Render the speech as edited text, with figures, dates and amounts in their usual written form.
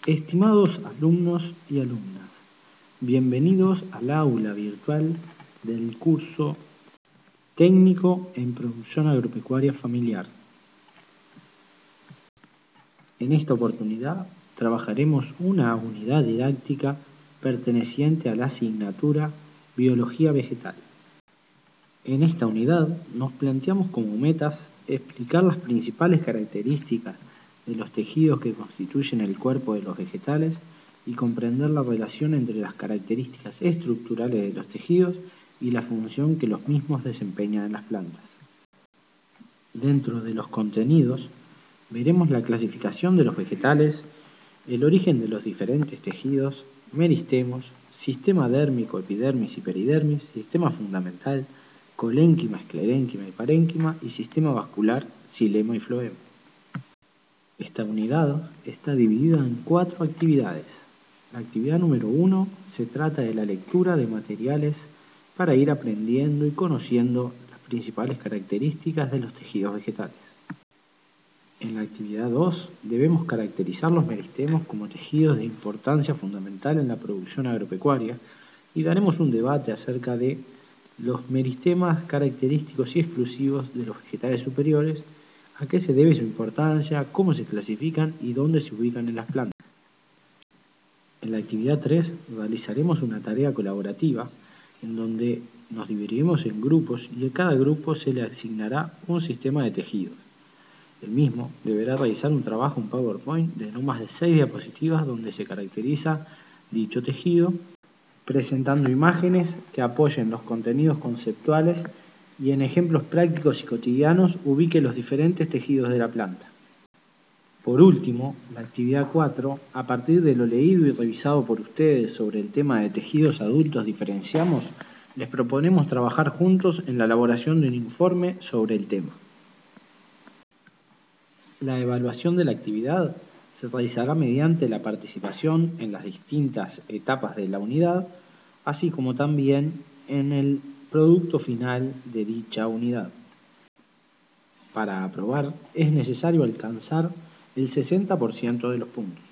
Estimados alumnos y alumnas, bienvenidos al aula virtual del curso Técnico en Producción Agropecuaria Familiar. En esta oportunidad trabajaremos una unidad didáctica perteneciente a la asignatura Biología Vegetal. En esta unidad nos planteamos como metas explicar las principales características de los tejidos que constituyen el cuerpo de los vegetales y comprender la relación entre las características estructurales de los tejidos y la función que los mismos desempeñan en las plantas. Dentro de los contenidos, veremos la clasificación de los vegetales, el origen de los diferentes tejidos, meristemos, sistema dérmico, epidermis y peridermis, sistema fundamental, colénquima, esclerénquima y parénquima y sistema vascular, xilema y floema. Esta unidad está dividida en 4 actividades. La actividad número 1 se trata de la lectura de materiales para ir aprendiendo y conociendo las principales características de los tejidos vegetales. En la actividad 2 debemos caracterizar los meristemos como tejidos de importancia fundamental en la producción agropecuaria y daremos un debate acerca de los meristemas característicos y exclusivos de los vegetales superiores, a qué se debe su importancia, cómo se clasifican y dónde se ubican en las plantas. En la actividad 3 realizaremos una tarea colaborativa en donde nos dividiremos en grupos y a cada grupo se le asignará un sistema de tejidos. El mismo deberá realizar un trabajo en PowerPoint de no más de 6 diapositivas donde se caracteriza dicho tejido, presentando imágenes que apoyen los contenidos conceptuales y en ejemplos prácticos y cotidianos ubique los diferentes tejidos de la planta. Por último, la actividad 4, a partir de lo leído y revisado por ustedes sobre el tema de tejidos adultos diferenciamos, les proponemos trabajar juntos en la elaboración de un informe sobre el tema. La evaluación de la actividad se realizará mediante la participación en las distintas etapas de la unidad, así como también en el producto final de dicha unidad. Para aprobar es necesario alcanzar el 60% de los puntos.